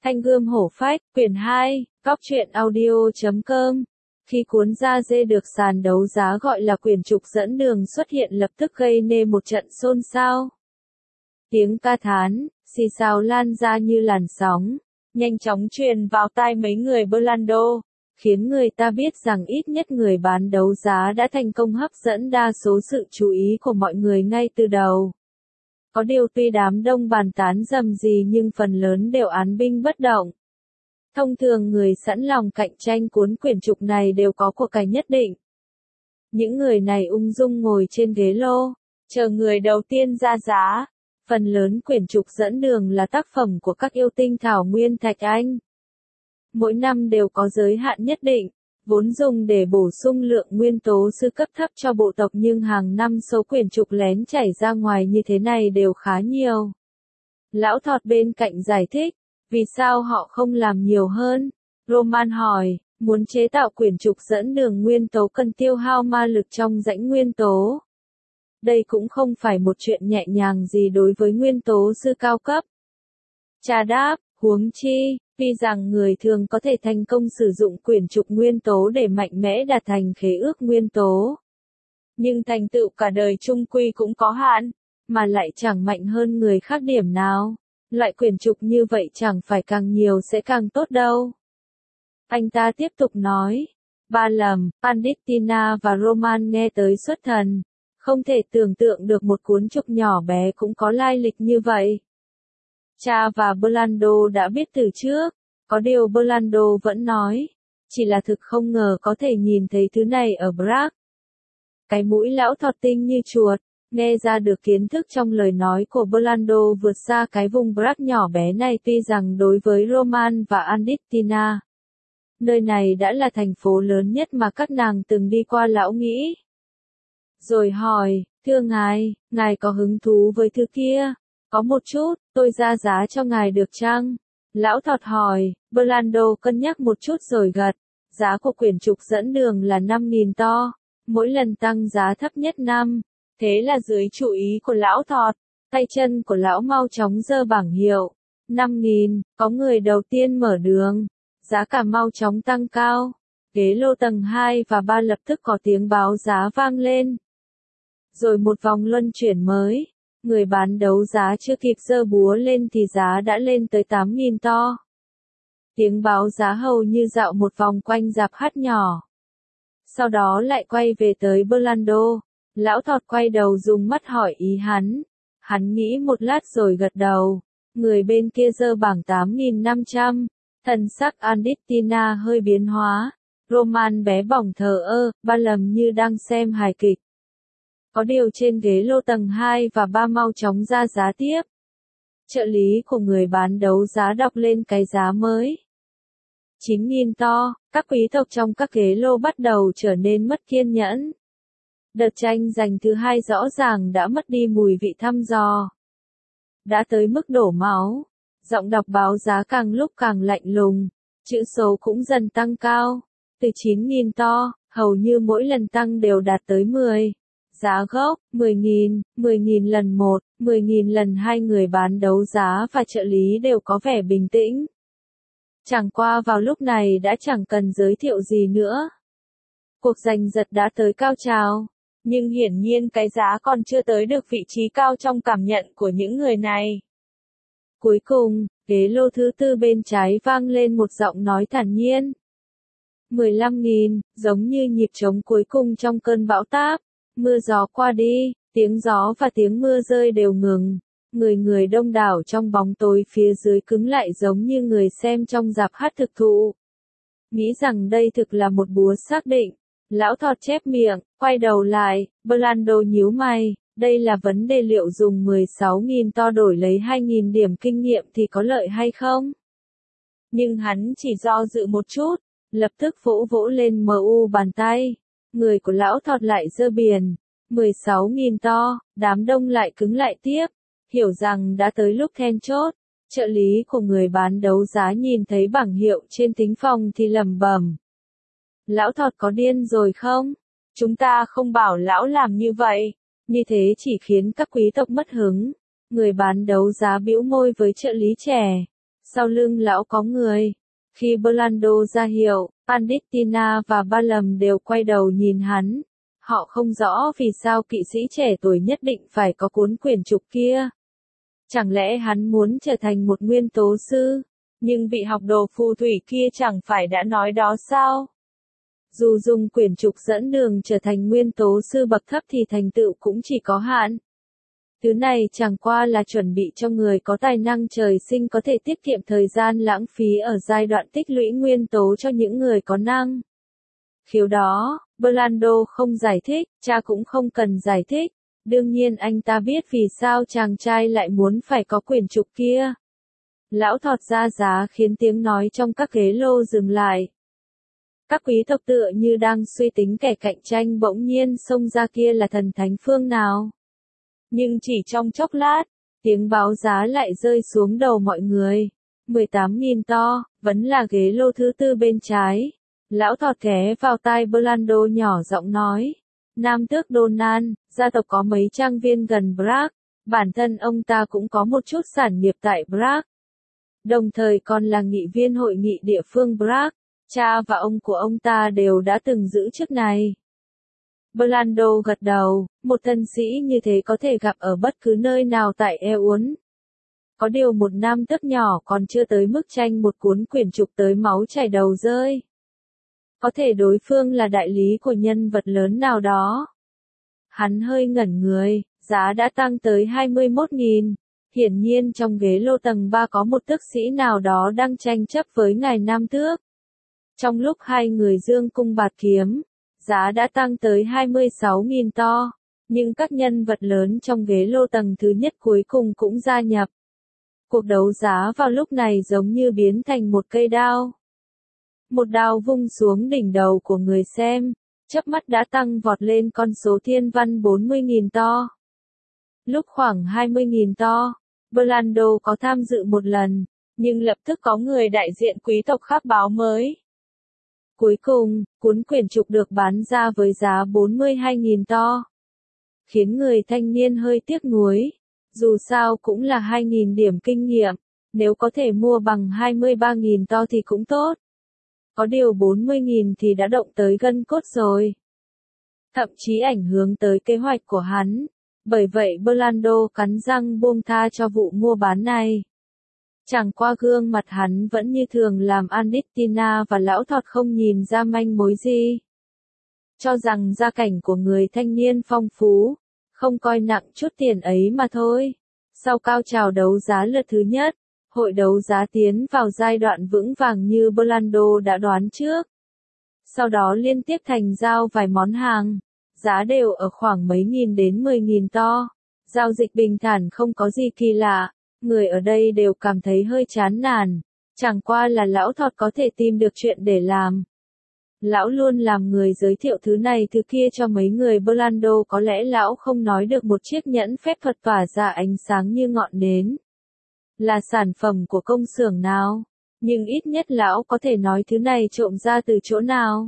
Thanh Gươm Hổ Phách, quyển 2, Cóc truyện audio.com. Khi cuốn da dê được sàn đấu giá gọi là quyển trục dẫn đường xuất hiện lập tức gây nên một trận xôn xao. Tiếng ca thán, xì xào lan ra như làn sóng, nhanh chóng truyền vào tai mấy người Blando, khiến người ta biết rằng ít nhất người bán đấu giá đã thành công hấp dẫn đa số sự chú ý của mọi người ngay từ đầu. Có điều tuy đám đông bàn tán rầm rì nhưng phần lớn đều án binh bất động. Thông thường người sẵn lòng cạnh tranh cuốn quyển trục này đều có của cải nhất định. Những người này ung dung ngồi trên ghế lô, chờ người đầu tiên ra giá. Phần lớn quyển trục dẫn đường là tác phẩm của các yêu tinh thảo nguyên thạch anh. Mỗi năm đều có giới hạn nhất định, vốn dùng để bổ sung lượng nguyên tố sư cấp thấp cho bộ tộc nhưng hàng năm số quyển trục lén chảy ra ngoài như thế này đều khá nhiều. Lão Thọt bên cạnh giải thích, vì sao họ không làm nhiều hơn? Roman hỏi, muốn chế tạo quyển trục dẫn đường nguyên tố cần tiêu hao ma lực trong rãnh nguyên tố. Đây cũng không phải một chuyện nhẹ nhàng gì đối với nguyên tố sư cao cấp. Cha đáp, huống chi, tuy rằng người thường có thể thành công sử dụng quyển trục nguyên tố để mạnh mẽ đạt thành khế ước nguyên tố. Nhưng thành tựu cả đời chung quy cũng có hạn, mà lại chẳng mạnh hơn người khác điểm nào. Loại quyển trục như vậy chẳng phải càng nhiều sẽ càng tốt đâu. Anh ta tiếp tục nói, Ba Lầm, Pandittina và Roman nghe tới xuất thần. Không thể tưởng tượng được một cuốn trục nhỏ bé cũng có lai lịch như vậy. Cha và Blando đã biết từ trước, có điều Blando vẫn nói, chỉ là thực không ngờ có thể nhìn thấy thứ này ở Bragg. Cái mũi lão Thọt tinh như chuột, nghe ra được kiến thức trong lời nói của Blando vượt xa cái vùng Bragg nhỏ bé này tuy rằng đối với Roman và Andittina. Nơi này đã là thành phố lớn nhất mà các nàng từng đi qua lão nghĩ. Rồi hỏi, thưa ngài có hứng thú với thứ kia? Có một chút, tôi ra giá cho ngài được chăng? Lão Thọt hỏi, Blando cân nhắc một chút rồi gật. Giá của quyển trục dẫn đường là 5.000 to, mỗi lần tăng giá thấp nhất 5. Thế là dưới chú ý của lão Thọt, tay chân của lão mau chóng giơ bảng hiệu. 5.000, có người đầu tiên mở đường. Giá cả mau chóng tăng cao. Ghế lô tầng 2 và 3 lập tức có tiếng báo giá vang lên. Rồi một vòng luân chuyển mới, người bán đấu giá chưa kịp giơ búa lên thì giá đã lên tới 8.000 to. Tiếng báo giá hầu như dạo một vòng quanh rạp hát nhỏ. Sau đó lại quay về tới Blando. Lão Thọt quay đầu dùng mắt hỏi ý hắn. Hắn nghĩ một lát rồi gật đầu. Người bên kia giơ bảng 8.500. Thần sắc Andittina hơi biến hóa. Roman bé bỏng thờ ơ, Ba Lầm như đang xem hài kịch. Có điều trên ghế lô tầng 2 và 3 mau chóng ra giá tiếp. Trợ lý của người bán đấu giá đọc lên cái giá mới. 9.000 to, các quý tộc trong các ghế lô bắt đầu trở nên mất kiên nhẫn. Đợt tranh giành thứ hai rõ ràng đã mất đi mùi vị thăm dò. Đã tới mức đổ máu. Giọng đọc báo giá càng lúc càng lạnh lùng. Chữ số cũng dần tăng cao. Từ 9.000 to, hầu như mỗi lần tăng đều đạt tới 10. Giá gốc, 10.000, 10.000 lần 1, 10.000 lần 2 người bán đấu giá và trợ lý đều có vẻ bình tĩnh. Chẳng qua vào lúc này đã chẳng cần giới thiệu gì nữa. Cuộc giành giật đã tới cao trào, nhưng hiển nhiên cái giá còn chưa tới được vị trí cao trong cảm nhận của những người này. Cuối cùng, ghế lô thứ tư bên trái vang lên một giọng nói thản nhiên. 15.000, giống như nhịp trống cuối cùng trong cơn bão táp. Mưa gió qua đi, tiếng gió và tiếng mưa rơi đều ngừng. Người đông đảo trong bóng tối phía dưới cứng lại giống như người xem trong rạp hát thực thụ. Nghĩ rằng đây thực là một búa xác định. Lão Thọt chép miệng, quay đầu lại, Blando nhíu mày. Đây là vấn đề liệu dùng 16.000 to đổi lấy 2.000 điểm kinh nghiệm thì có lợi hay không? Nhưng hắn chỉ do dự một chút, lập tức vỗ vỗ lên mu bàn tay. Người của lão Thọt lại giơ biển. 16.000 to, đám đông lại cứng lại tiếp. Hiểu rằng đã tới lúc then chốt. Trợ lý của người bán đấu giá nhìn thấy bảng hiệu trên thính phòng thì lẩm bẩm. Lão Thọt có điên rồi không? Chúng ta không bảo lão làm như vậy. Như thế chỉ khiến các quý tộc mất hứng. Người bán đấu giá bĩu môi với trợ lý trẻ. Sau lưng lão có người. Khi Blando ra hiệu, Pandit-Tina và Balam đều quay đầu nhìn hắn. Họ không rõ vì sao kỵ sĩ trẻ tuổi nhất định phải có cuốn quyển trục kia. Chẳng lẽ hắn muốn trở thành một nguyên tố sư? Nhưng vị học đồ phù thủy kia chẳng phải đã nói đó sao? Dù dùng quyển trục dẫn đường trở thành nguyên tố sư bậc thấp thì thành tựu cũng chỉ có hạn. Thứ này chẳng qua là chuẩn bị cho người có tài năng trời sinh có thể tiết kiệm thời gian lãng phí ở giai đoạn tích lũy nguyên tố cho những người có năng khiếu đó. Blando không giải thích, cha cũng không cần giải thích. Đương nhiên anh ta biết vì sao chàng trai lại muốn phải có quyển trục kia. Lão thọt ra giá khiến tiếng nói trong các ghế lô dừng lại. Các quý tộc tựa như đang suy tính kẻ cạnh tranh bỗng nhiên xông ra kia là thần thánh phương nào. Nhưng chỉ trong chốc lát, tiếng báo giá lại rơi xuống đầu mọi người. 18.000 to, vẫn là ghế lô thứ tư bên trái. Lão thọt ghé vào tai Blando nhỏ giọng nói. Nam tước Donald, gia tộc có mấy trang viên gần Prague. Bản thân ông ta cũng có một chút sản nghiệp tại Prague. Đồng thời còn là nghị viên hội nghị địa phương Prague. Cha và ông của ông ta đều đã từng giữ chức này. Blando gật đầu, một thân sĩ như thế có thể gặp ở bất cứ nơi nào tại Eun. Có điều một nam tước nhỏ còn chưa tới mức tranh một cuốn quyển trục tới máu chảy đầu rơi. Có thể đối phương là đại lý của nhân vật lớn nào đó. Hắn hơi ngẩn người, giá đã tăng tới 21.000. Hiển nhiên trong ghế lô tầng 3 có một tước sĩ nào đó đang tranh chấp với ngài nam tước. Trong lúc hai người dương cung bạt kiếm, giá đã tăng tới 26.000 to, nhưng các nhân vật lớn trong ghế lô tầng thứ nhất cuối cùng cũng gia nhập. Cuộc đấu giá vào lúc này giống như biến thành một cây đao. Một đao vung xuống đỉnh đầu của người xem, chớp mắt đã tăng vọt lên con số thiên văn 40.000 to. Lúc khoảng 20.000 to, Blando có tham dự một lần, nhưng lập tức có người đại diện quý tộc khác báo mới. Cuối cùng, cuốn quyển trục được bán ra với giá 42.000 to. Khiến người thanh niên hơi tiếc nuối. Dù sao cũng là 2.000 điểm kinh nghiệm, nếu có thể mua bằng 23.000 to thì cũng tốt. Có điều 40.000 thì đã động tới gân cốt rồi. Thậm chí ảnh hưởng tới kế hoạch của hắn. Bởi vậy Blando cắn răng buông tha cho vụ mua bán này. Chẳng qua gương mặt hắn vẫn như thường làm Pandit-Tina và lão thọt không nhìn ra manh mối gì. Cho rằng gia cảnh của người thanh niên phong phú, không coi nặng chút tiền ấy mà thôi. Sau cao trào đấu giá lượt thứ nhất, hội đấu giá tiến vào giai đoạn vững vàng như Blando đã đoán trước. Sau đó liên tiếp thành giao vài món hàng, giá đều ở khoảng mấy nghìn đến 10.000 to. Giao dịch bình thản không có gì kỳ lạ. Người ở đây đều cảm thấy hơi chán nản, chẳng qua là lão thọt có thể tìm được chuyện để làm. Lão luôn làm người giới thiệu thứ này thứ kia cho mấy người Blando, có lẽ lão không nói được một chiếc nhẫn phép thuật tỏa ra ánh sáng như ngọn nến. Là sản phẩm của công xưởng nào, nhưng ít nhất lão có thể nói thứ này trộm ra từ chỗ nào.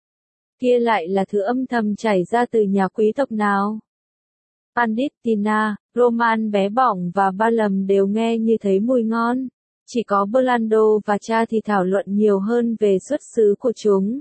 Kia lại là thứ âm thầm chảy ra từ nhà quý tộc nào. Pandit-Tina, Roman bé bỏng và Balam đều nghe như thấy mùi ngon. Chỉ có Blando và cha thì thảo luận nhiều hơn về xuất xứ của chúng.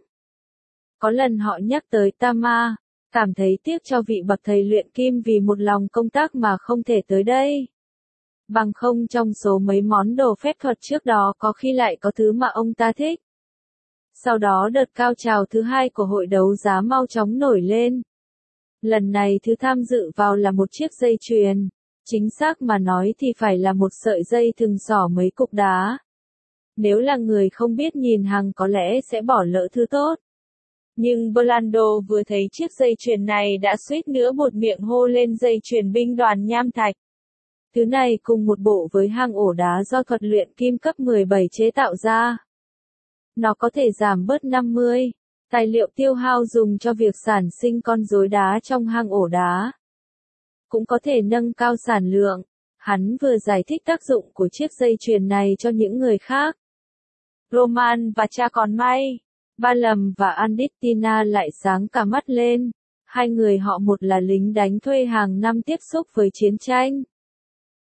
Có lần họ nhắc tới Tama, cảm thấy tiếc cho vị bậc thầy luyện kim vì một lòng công tác mà không thể tới đây. Bằng không trong số mấy món đồ phép thuật trước đó có khi lại có thứ mà ông ta thích. Sau đó đợt cao trào thứ hai của hội đấu giá mau chóng nổi lên. Lần này thứ tham dự vào là một chiếc dây chuyền, chính xác mà nói thì phải là một sợi dây thừng xỏ mấy cục đá. Nếu là người không biết nhìn hàng có lẽ sẽ bỏ lỡ thứ tốt. Nhưng Blando vừa thấy chiếc dây chuyền này đã suýt nữa buột miệng hô lên dây chuyền binh đoàn nham thạch. Thứ này cùng một bộ với hang ổ đá do thuật luyện kim cấp 17 chế tạo ra. Nó có thể giảm bớt 50. Tài liệu tiêu hao dùng cho việc sản sinh con rối đá trong hang ổ đá. Cũng có thể nâng cao sản lượng. Hắn vừa giải thích tác dụng của chiếc dây chuyền này cho những người khác. Roman và cha còn may. Balam và Pandit-Tina lại sáng cả mắt lên. Hai người họ một là lính đánh thuê hàng năm tiếp xúc với chiến tranh.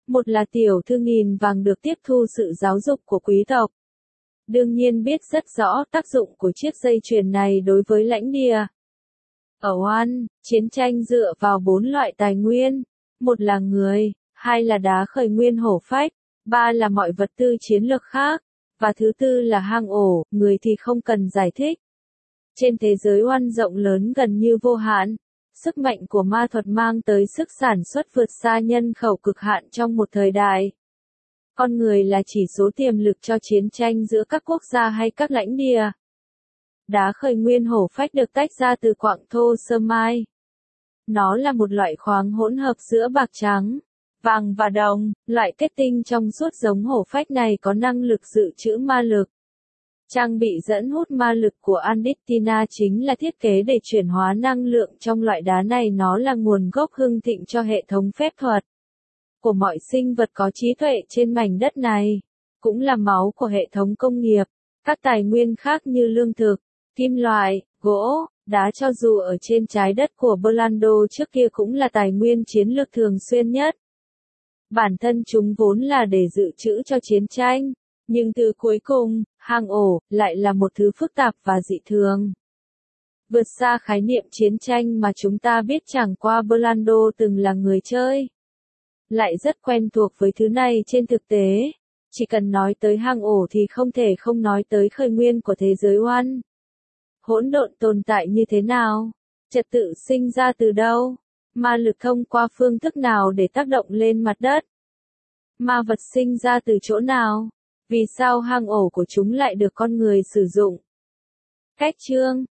Một là tiểu thư nghìn vàng được tiếp thu sự giáo dục của quý tộc. Đương nhiên biết rất rõ tác dụng của chiếc dây chuyền này đối với lãnh địa. Ở Oan, chiến tranh dựa vào 4 loại tài nguyên. Một là người, hai là đá khởi nguyên hổ phách, ba là mọi vật tư chiến lược khác, và thứ tư là hang ổ, người thì không cần giải thích. Trên thế giới Oan rộng lớn gần như vô hạn, sức mạnh của ma thuật mang tới sức sản xuất vượt xa nhân khẩu cực hạn trong một thời đại. Con người là chỉ số tiềm lực cho chiến tranh giữa các quốc gia hay các lãnh địa. Đá khởi nguyên hổ phách được tách ra từ quặng thô sơ mai. Nó là một loại khoáng hỗn hợp giữa bạc trắng, vàng và đồng. Loại kết tinh trong suốt giống hổ phách này có năng lực dự trữ ma lực. Trang bị dẫn hút ma lực của Andictina chính là thiết kế để chuyển hóa năng lượng trong loại đá này. Nó là nguồn gốc hưng thịnh cho hệ thống phép thuật của mọi sinh vật có trí tuệ trên mảnh đất này, cũng là máu của hệ thống công nghiệp. Các tài nguyên khác như lương thực, kim loại, gỗ, đá cho dù ở trên trái đất của Blando trước kia cũng là tài nguyên chiến lược thường xuyên nhất. Bản thân chúng vốn là để dự trữ cho chiến tranh, nhưng từ cuối cùng, hang ổ lại là một thứ phức tạp và dị thường. Vượt xa khái niệm chiến tranh mà chúng ta biết, chẳng qua Blando từng là người chơi lại rất quen thuộc với thứ này trên thực tế. Chỉ cần nói tới hang ổ thì không thể không nói tới khởi nguyên của thế giới Oan. Hỗn độn tồn tại như thế nào? Trật tự sinh ra từ đâu? Ma lực thông qua phương thức nào để tác động lên mặt đất? Ma vật sinh ra từ chỗ nào? Vì sao hang ổ của chúng lại được con người sử dụng? Cách chương